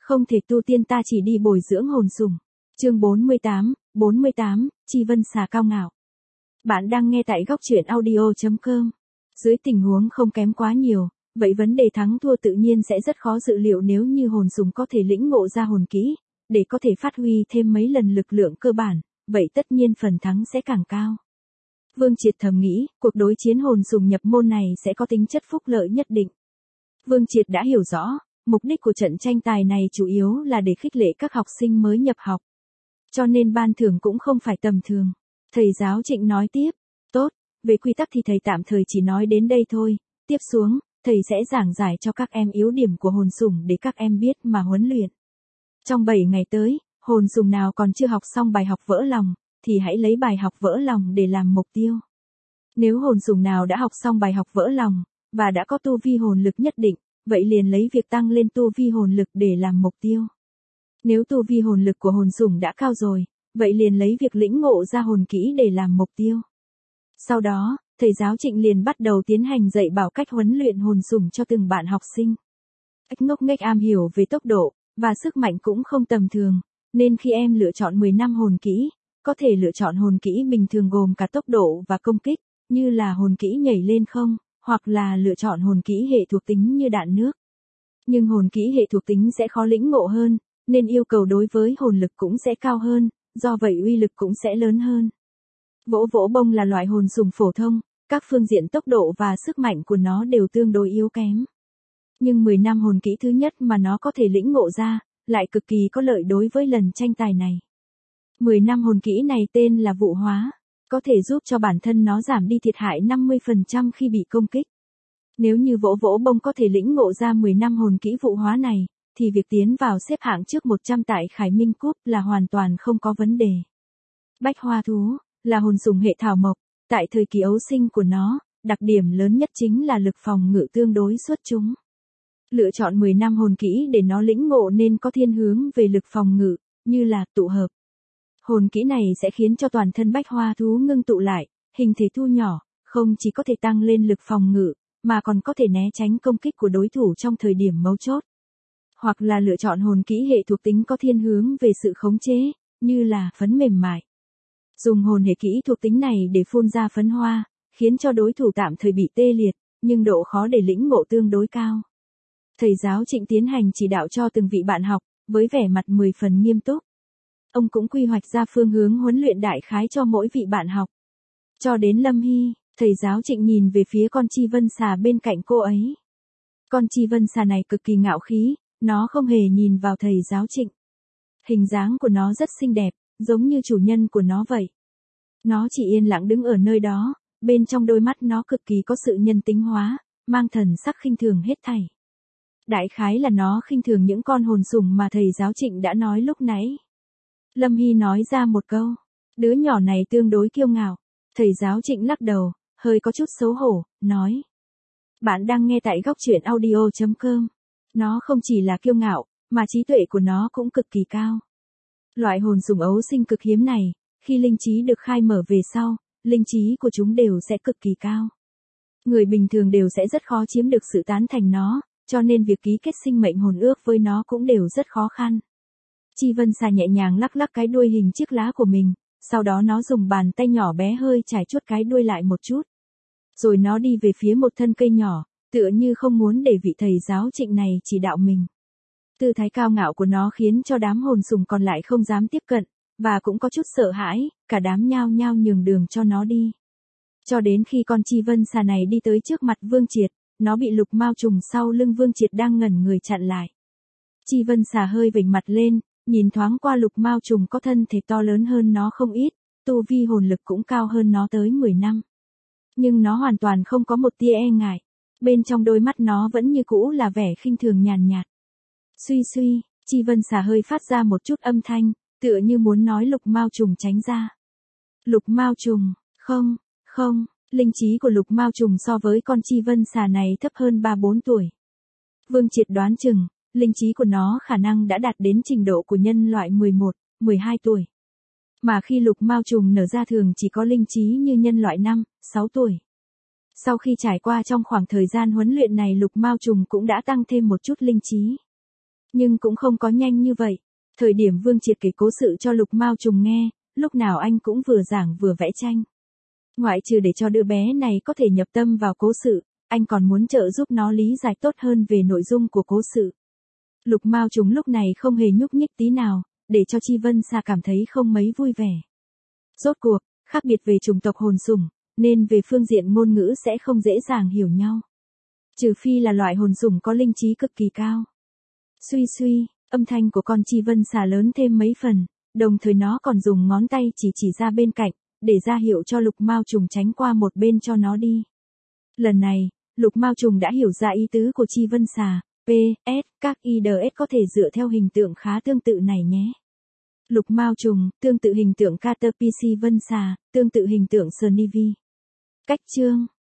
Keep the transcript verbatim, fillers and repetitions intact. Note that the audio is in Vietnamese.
Không thể tu tiên ta chỉ đi bồi dưỡng hồn sủng. Chương bốn mươi tám, bốn mươi tám, Chi Vân xà cao ngạo. Bạn đang nghe tại góc truyện audio chấm com. Dưới tình huống không kém quá nhiều, vậy vấn đề thắng thua tự nhiên sẽ rất khó dự liệu nếu như hồn sủng có thể lĩnh ngộ ra hồn kỹ, để có thể phát huy thêm mấy lần lực lượng cơ bản, vậy tất nhiên phần thắng sẽ càng cao. Vương Triệt thầm nghĩ, cuộc đối chiến hồn sủng nhập môn này sẽ có tính chất phúc lợi nhất định. Vương Triệt đã hiểu rõ, mục đích của trận tranh tài này chủ yếu là để khích lệ các học sinh mới nhập học. Cho nên ban thưởng cũng không phải tầm thường. Thầy giáo Trịnh nói tiếp, tốt, về quy tắc thì thầy tạm thời chỉ nói đến đây thôi, tiếp xuống, thầy sẽ giảng giải cho các em yếu điểm của hồn sủng để các em biết mà huấn luyện. Trong bảy ngày tới, hồn sủng nào còn chưa học xong bài học vỡ lòng, thì hãy lấy bài học vỡ lòng để làm mục tiêu. Nếu hồn sủng nào đã học xong bài học vỡ lòng, và đã có tu vi hồn lực nhất định, vậy liền lấy việc tăng lên tu vi hồn lực để làm mục tiêu. Nếu tu vi hồn lực của hồn sủng đã cao rồi, vậy liền lấy việc lĩnh ngộ ra hồn kỹ để làm mục tiêu. Sau đó, thầy giáo Trịnh liền bắt đầu tiến hành dạy bảo cách huấn luyện hồn sủng cho từng bạn học sinh. Ách ngốc nghếch am hiểu về tốc độ, và sức mạnh cũng không tầm thường, nên khi em lựa chọn mười năm hồn kỹ, có thể lựa chọn hồn kỹ bình thường gồm cả tốc độ và công kích, như là hồn kỹ nhảy lên không, hoặc là lựa chọn hồn kỹ hệ thuộc tính như đạn nước. Nhưng hồn kỹ hệ thuộc tính sẽ khó lĩnh ngộ hơn, nên yêu cầu đối với hồn lực cũng sẽ cao hơn, do vậy uy lực cũng sẽ lớn hơn. Vỗ vỗ bông là loại hồn sủng phổ thông, các phương diện tốc độ và sức mạnh của nó đều tương đối yếu kém. Nhưng mười năm hồn kỹ thứ nhất mà nó có thể lĩnh ngộ ra, lại cực kỳ có lợi đối với lần tranh tài này. mười năm hồn kỹ này tên là vụ hóa, có thể giúp cho bản thân nó giảm đi thiệt hại năm mươi phần trăm khi bị công kích. Nếu như vỗ vỗ bông có thể lĩnh ngộ ra mười năm hồn kỹ vụ hóa này, thì việc tiến vào xếp hạng trước một trăm tại Khải Minh Cup là hoàn toàn không có vấn đề. Bách hoa thú, là hồn sủng hệ thảo mộc, tại thời kỳ ấu sinh của nó, đặc điểm lớn nhất chính là lực phòng ngự tương đối xuất chúng. Lựa chọn mười năm hồn kỹ để nó lĩnh ngộ nên có thiên hướng về lực phòng ngự, như là tụ hợp. Hồn kỹ này sẽ khiến cho toàn thân bách hoa thú ngưng tụ lại, hình thể thu nhỏ, không chỉ có thể tăng lên lực phòng ngự, mà còn có thể né tránh công kích của đối thủ trong thời điểm mấu chốt. Hoặc là lựa chọn hồn kỹ hệ thuộc tính có thiên hướng về sự khống chế, như là phấn mềm mại. Dùng hồn hệ kỹ thuộc tính này để phun ra phấn hoa, khiến cho đối thủ tạm thời bị tê liệt, nhưng độ khó để lĩnh ngộ tương đối cao. Thầy giáo Trịnh tiến hành chỉ đạo cho từng vị bạn học, với vẻ mặt mười phần nghiêm túc. Ông cũng quy hoạch ra phương hướng huấn luyện đại khái cho mỗi vị bạn học. Cho đến Lâm Hy, thầy giáo Trịnh nhìn về phía con Chi Vân xà bên cạnh cô ấy. Con Chi Vân xà này cực kỳ ngạo khí, nó không hề nhìn vào thầy giáo Trịnh. Hình dáng của nó rất xinh đẹp, giống như chủ nhân của nó vậy. Nó chỉ yên lặng đứng ở nơi đó, bên trong đôi mắt nó cực kỳ có sự nhân tính hóa, mang thần sắc khinh thường hết thảy. Đại khái là nó khinh thường những con hồn sủng mà thầy giáo Trịnh đã nói lúc nãy. Lâm Hy nói ra một câu, đứa nhỏ này tương đối kiêu ngạo. Thầy giáo Trịnh lắc đầu, hơi có chút xấu hổ, nói. Bạn đang nghe tại góc truyện audio chấm com. Nó không chỉ là kiêu ngạo, mà trí tuệ của nó cũng cực kỳ cao. Loại hồn sủng ấu sinh cực hiếm này, khi linh trí được khai mở về sau, linh trí của chúng đều sẽ cực kỳ cao. Người bình thường đều sẽ rất khó chiếm được sự tán thành nó, cho nên việc ký kết sinh mệnh hồn ước với nó cũng đều rất khó khăn. Chi Vân xà nhẹ nhàng lắc lắc cái đuôi hình chiếc lá của mình, sau đó nó dùng bàn tay nhỏ bé hơi chải chuốt cái đuôi lại một chút. Rồi nó đi về phía một thân cây nhỏ, tựa như không muốn để vị thầy giáo Trịnh này chỉ đạo mình. Tư thái cao ngạo của nó khiến cho đám hồn sủng còn lại không dám tiếp cận, và cũng có chút sợ hãi, cả đám nhao nhao nhường đường cho nó đi. Cho đến khi con Chi Vân xà này đi tới trước mặt Vương Triệt, nó bị Lục Mao Trùng sau lưng Vương Triệt đang ngẩn người chặn lại. Chi Vân xà hơi vểnh mặt lên, nhìn thoáng qua Lục Mao Trùng có thân thể to lớn hơn nó không ít, tu vi hồn lực cũng cao hơn nó tới mười năm. Nhưng nó hoàn toàn không có một tia e ngại, bên trong đôi mắt nó vẫn như cũ là vẻ khinh thường nhàn nhạt. Suy suy, Chi Vân xà hơi phát ra một chút âm thanh, tựa như muốn nói Lục Mao Trùng tránh ra. Lục Mao Trùng, không, không, linh trí của Lục Mao Trùng so với con Chi Vân xà này thấp hơn ba bốn tuổi. Vương Triệt đoán chừng, linh trí của nó khả năng đã đạt đến trình độ của nhân loại mười một, mười hai tuổi. Mà khi Lục Mao Trùng nở ra thường chỉ có linh trí như nhân loại năm, sáu tuổi. Sau khi trải qua trong khoảng thời gian huấn luyện này Lục Mao Trùng cũng đã tăng thêm một chút linh trí. Nhưng cũng không có nhanh như vậy. Thời điểm Vương Triệt kể cố sự cho Lục Mao Trùng nghe, lúc nào anh cũng vừa giảng vừa vẽ tranh. Ngoại trừ để cho đứa bé này có thể nhập tâm vào cố sự, anh còn muốn trợ giúp nó lý giải tốt hơn về nội dung của cố sự. Lục Mao Trùng lúc này không hề nhúc nhích tí nào, để cho Chi Vân Sa cảm thấy không mấy vui vẻ. Rốt cuộc, khác biệt về chủng tộc hồn sủng, nên về phương diện ngôn ngữ sẽ không dễ dàng hiểu nhau. Trừ phi là loại hồn sủng có linh trí cực kỳ cao. Suy suy, âm thanh của con Chi Vân Sa lớn thêm mấy phần, đồng thời nó còn dùng ngón tay chỉ chỉ ra bên cạnh, để ra hiệu cho Lục Mao Trùng tránh qua một bên cho nó đi. Lần này, Lục Mao Trùng đã hiểu ra ý tứ của Chi Vân Sa. pê ét, các i đê ét có thể dựa theo hình tượng khá tương tự này nhé. Lục Mao Trùng, tương tự hình tượng Caterpie Chi Vân Sa, tương tự hình tượng Snivi. Cách chương